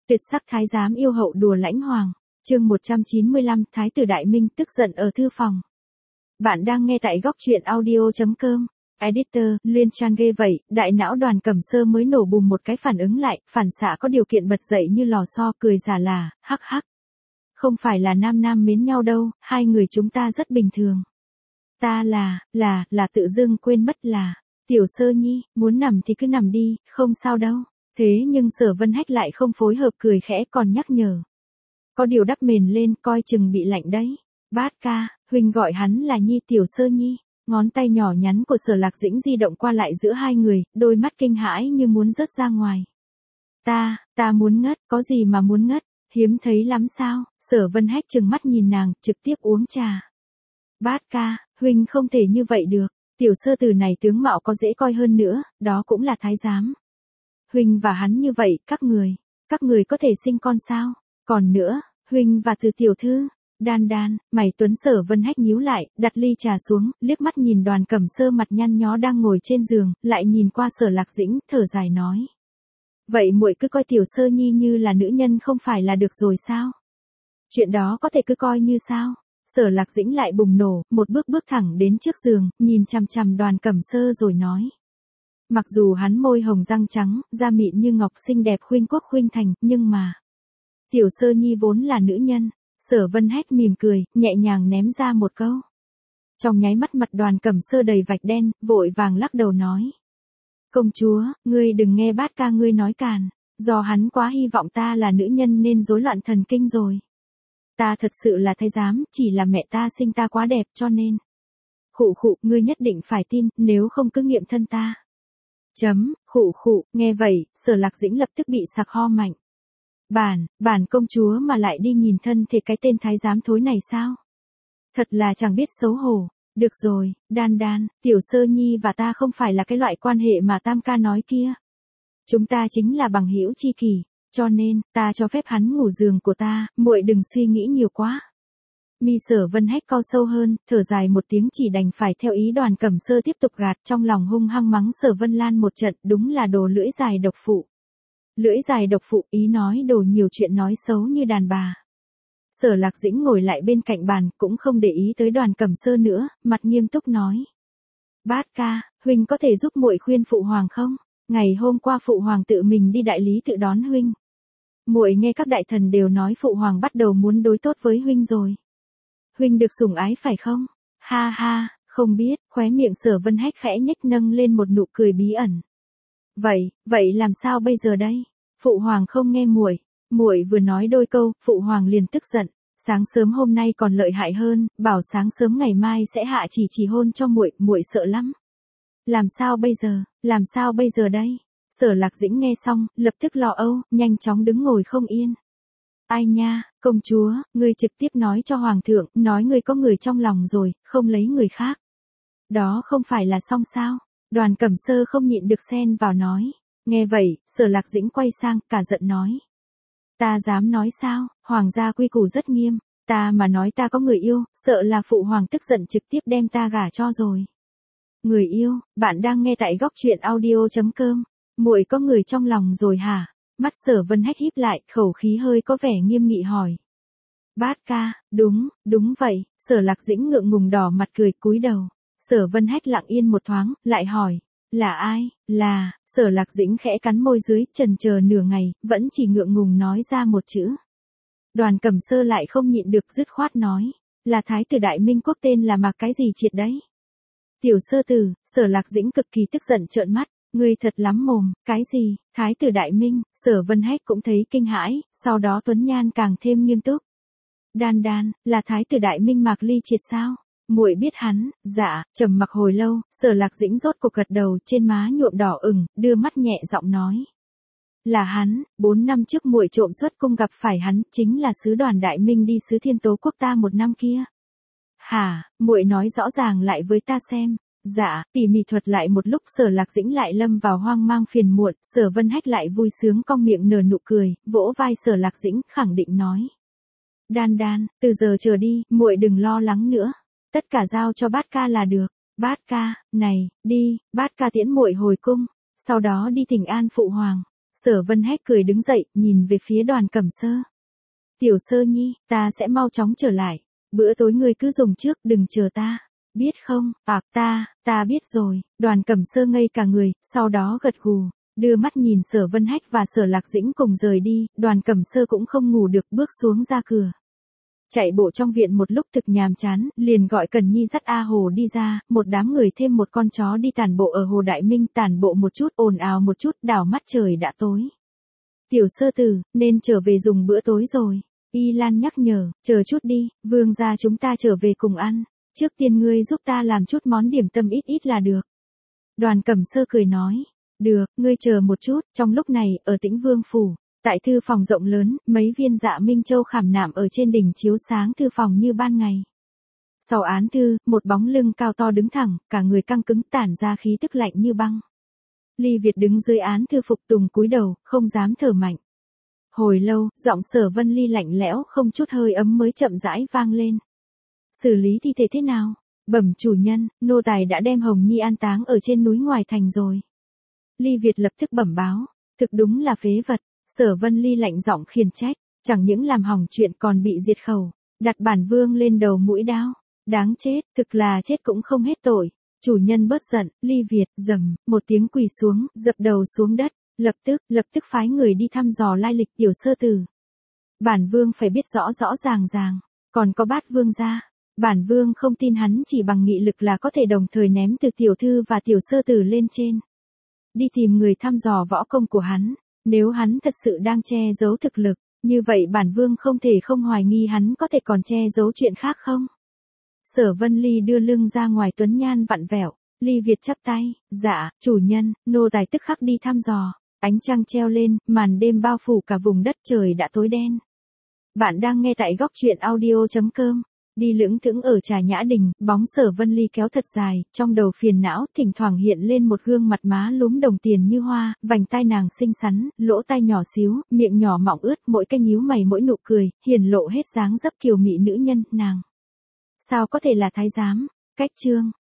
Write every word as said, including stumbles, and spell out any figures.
Tuyệt sắc thái giám yêu hậu đùa lãnh hoàng. Chương một trăm chín mươi lăm, Thái tử Đại Minh tức giận ở thư phòng. Bạn đang nghe tại góc truyện audio chấm com. Editor, Liên Trang ghê vậy, đại não Đoàn Cẩm Sơ mới nổ bùng một cái phản ứng lại, phản xạ có điều kiện bật dậy như lò xo, cười giả là, hắc hắc. Không phải là nam nam mến nhau đâu, hai người chúng ta rất bình thường. Ta là, là, là tự dưng quên mất là, Tiểu Sơ Nhi, muốn nằm thì cứ nằm đi, không sao đâu. Thế nhưng Sở Vân Hách lại không phối hợp, cười khẽ còn nhắc nhở. Có điều đắp mền lên, coi chừng bị lạnh đấy. Bát ca, huynh gọi hắn là Nhi. Tiểu Sơ Nhi. Ngón tay nhỏ nhắn của Sở Lạc Dĩnh di động qua lại giữa hai người, đôi mắt kinh hãi như muốn rớt ra ngoài. Ta, ta muốn ngất, có gì mà muốn ngất, hiếm thấy lắm sao? Sở Vân Hách trừng mắt nhìn nàng, trực tiếp uống trà. Bát ca, huynh không thể như vậy được, tiểu sơ tử này tướng mạo có dễ coi hơn nữa, đó cũng là thái giám. Huynh và hắn như vậy, các người, các người có thể sinh con sao? Còn nữa, huynh và Từ tiểu thư. Đan đan, mày Tuấn. Sở Vân Hách nhíu lại, đặt ly trà xuống, liếc mắt nhìn Đoàn Cẩm Sơ mặt nhăn nhó đang ngồi trên giường, lại nhìn qua Sở Lạc Dĩnh, thở dài nói. Vậy muội cứ coi Tiểu Sơ Nhi như là nữ nhân không phải là được rồi sao? Chuyện đó có thể cứ coi như sao? Sở Lạc Dĩnh lại bùng nổ, một bước bước thẳng đến trước giường, nhìn chằm chằm Đoàn Cẩm Sơ rồi nói. Mặc dù hắn môi hồng răng trắng, da mịn như ngọc xinh đẹp khuynh quốc khuynh thành, nhưng mà Tiểu Sơ Nhi vốn là nữ nhân. Sở Vân Hách mỉm cười, nhẹ nhàng ném ra một câu. Trong nháy mắt mặt Đoàn Cẩm Sơ đầy vạch đen, vội vàng lắc đầu nói. Công chúa, ngươi đừng nghe bát ca ngươi nói càn, do hắn quá hy vọng ta là nữ nhân nên rối loạn thần kinh rồi. Ta thật sự là thái giám, chỉ là mẹ ta sinh ta quá đẹp cho nên. Khụ khụ, ngươi nhất định phải tin, nếu không cứ nghiệm thân ta. Chấm, khụ khụ, nghe vậy, Sở Lạc Dĩnh lập tức bị sặc ho mạnh. Bản, bản công chúa mà lại đi nhìn thân thể cái tên thái giám thối này sao? Thật là chẳng biết xấu hổ. Được rồi, Đan Đan, Tiểu Sơ Nhi và ta không phải là cái loại quan hệ mà Tam ca nói kia. Chúng ta chính là bằng hữu tri kỷ, cho nên, ta cho phép hắn ngủ giường của ta, muội đừng suy nghĩ nhiều quá. Mi Sở Vân Hách co sâu hơn, thở dài một tiếng chỉ đành phải theo ý Đoàn Cẩm Sơ tiếp tục gạt, trong lòng hung hăng mắng Sở Vân Lan một trận, đúng là đồ lưỡi dài độc phụ. Lưỡi dài độc phụ, ý nói đồ nhiều chuyện nói xấu như đàn bà. Sở Lạc Dĩnh ngồi lại bên cạnh bàn, cũng không để ý tới Đoàn Cẩm Sơ nữa, mặt nghiêm túc nói. Bát ca, huynh có thể giúp muội khuyên phụ hoàng không? Ngày hôm qua phụ hoàng tự mình đi đại lý tự đón huynh. Muội nghe các đại thần đều nói phụ hoàng bắt đầu muốn đối tốt với huynh rồi. Huynh được sủng ái phải không? Ha ha, không biết, khóe miệng Sở Vân Hách khẽ nhếch nâng lên một nụ cười bí ẩn. Vậy, vậy làm sao bây giờ đây? Phụ hoàng không nghe muội, muội vừa nói đôi câu, phụ hoàng liền tức giận. Sáng sớm hôm nay còn lợi hại hơn, bảo sáng sớm ngày mai sẽ hạ chỉ chỉ hôn cho muội, muội sợ lắm. Làm sao bây giờ, làm sao bây giờ đây? Sở Lạc Dĩnh nghe xong, lập tức lo âu, nhanh chóng đứng ngồi không yên. Ai nha, công chúa, ngươi trực tiếp nói cho hoàng thượng, nói ngươi có người trong lòng rồi, không lấy người khác. Đó không phải là xong sao? Đoàn Cẩm Sơ không nhịn được xen vào nói. Nghe vậy, Sở Lạc Dĩnh quay sang, cả giận nói. Ta dám nói sao, hoàng gia quy củ rất nghiêm, ta mà nói ta có người yêu, sợ là phụ hoàng tức giận trực tiếp đem ta gả cho rồi. Người yêu, bạn đang nghe tại góc truyện audio chấm com. Muội có người trong lòng rồi hả? Mắt Sở Vân Hách híp lại, khẩu khí hơi có vẻ nghiêm nghị hỏi. Bát ca, đúng, đúng vậy. Sở Lạc Dĩnh ngượng ngùng đỏ mặt cười cúi đầu. Sở Vân Hách lặng yên một thoáng, lại hỏi. Là ai? Là, Sở Lạc Dĩnh khẽ cắn môi dưới, chần chờ nửa ngày, vẫn chỉ ngượng ngùng nói ra một chữ. Đoàn Cẩm Sơ lại không nhịn được dứt khoát nói. Là Thái tử Đại Minh Quốc, tên là Mạc cái gì triệt đấy? Tiểu Sơ Tử. Sở Lạc Dĩnh cực kỳ tức giận trợn mắt. Ngươi thật lắm mồm, cái gì? Thái tử Đại Minh? Sở Vân Hách cũng thấy kinh hãi, sau đó Tuấn Nhan càng thêm nghiêm túc. Đan đan, là Thái tử Đại Minh Mạc Ly triệt sao? Muội biết hắn? Dạ. Trầm mặc hồi lâu, Sở Lạc Dĩnh rốt cuộc gật đầu, trên má nhuộm đỏ ửng, đưa mắt nhẹ giọng nói. Là hắn, bốn năm trước muội trộm xuất cung gặp phải hắn, chính là sứ đoàn Đại Minh đi sứ Thiên Tố quốc ta một năm kia. Hả? Muội nói rõ ràng lại với ta xem. Dạ, tỉ mỉ thuật lại một lúc, Sở Lạc Dĩnh lại lâm vào hoang mang phiền muộn, Sở Vân Hách lại vui sướng cong miệng nở nụ cười, vỗ vai Sở Lạc Dĩnh, khẳng định nói. Đan đan, từ giờ trở đi, muội đừng lo lắng nữa. Tất cả giao cho bát ca là được. Bát ca, này, đi, bát ca tiễn muội hồi cung, sau đó đi thỉnh an phụ hoàng. Sở Vân Hách cười đứng dậy, nhìn về phía Đoàn Cẩm Sơ. Tiểu Sơ nhi, ta sẽ mau chóng trở lại. Bữa tối ngươi cứ dùng trước, đừng chờ ta. Biết không? À, ta, ta biết rồi. Đoàn Cẩm Sơ ngây cả người, sau đó gật gù. Đưa mắt nhìn Sở Vân Hách và Sở Lạc Dĩnh cùng rời đi, Đoàn Cẩm Sơ cũng không ngủ được, bước xuống ra cửa. Chạy bộ trong viện một lúc thực nhàm chán, liền gọi Cần Nhi dắt A Hồ đi ra, một đám người thêm một con chó đi tản bộ ở Hồ Đại Minh, tản bộ một chút, ồn ào một chút, đảo mắt trời đã tối. Tiểu Sơ Tử, nên trở về dùng bữa tối rồi. Y Lan nhắc nhở, chờ chút đi, vương gia chúng ta trở về cùng ăn. Trước tiên ngươi giúp ta làm chút món điểm tâm ít ít là được. Đoàn Cẩm Sơ cười nói, được, ngươi chờ một chút. Trong lúc này, ở Tĩnh Vương Phủ, tại thư phòng rộng lớn, mấy viên dạ minh châu khảm nạm ở trên đỉnh chiếu sáng thư phòng như ban ngày. Sau án thư, một bóng lưng cao to đứng thẳng, cả người căng cứng tản ra khí tức lạnh như băng. Ly Việt đứng dưới án thư phục tùng cúi đầu, không dám thở mạnh. Hồi lâu, giọng Sở Vân Ly lạnh lẽo không chút hơi ấm mới chậm rãi vang lên. Xử lý thi thể thế nào? Bẩm chủ nhân, nô tài đã đem Hồng Nhi an táng ở trên núi ngoài thành rồi. Ly Việt lập tức bẩm báo, thực đúng là phế vật. Sở Vân Ly lạnh giọng khiển trách, chẳng những làm hỏng chuyện còn bị diệt khẩu, đặt bản vương lên đầu mũi đao, đáng chết, thực là chết cũng không hết tội. Chủ nhân bớt giận, Ly Việt rầm một tiếng quỳ xuống, dập đầu xuống đất, lập tức, lập tức phái người đi thăm dò lai lịch Tiểu Sơ Tử. Bản vương phải biết rõ rõ ràng ràng, còn có Bát Vương gia, bản vương không tin hắn chỉ bằng nghị lực là có thể đồng thời ném từ tiểu thư và Tiểu Sơ Tử lên trên. Đi tìm người thăm dò võ công của hắn. Nếu hắn thật sự đang che giấu thực lực, như vậy bản vương không thể không hoài nghi hắn có thể còn che giấu chuyện khác không? Sở Vân Ly đưa lưng ra ngoài tuấn nhan vặn vẹo, Ly Việt chắp tay, dạ, chủ nhân, nô tài tức khắc đi thăm dò. Ánh trăng treo lên, màn đêm bao phủ cả vùng đất, trời đã tối đen. Bạn đang nghe tại góc truyện audio chấm com. Đi lững thững ở Trà Nhã Đình, bóng Sở Vân Ly kéo thật dài, trong đầu phiền não, thỉnh thoảng hiện lên một gương mặt má lúm đồng tiền như hoa, vành tai nàng xinh xắn, lỗ tai nhỏ xíu, miệng nhỏ mọng ướt, mỗi cái nhíu mày mỗi nụ cười, hiển lộ hết dáng dấp kiều mị nữ nhân, nàng. Sao có thể là thái giám? Cách chương.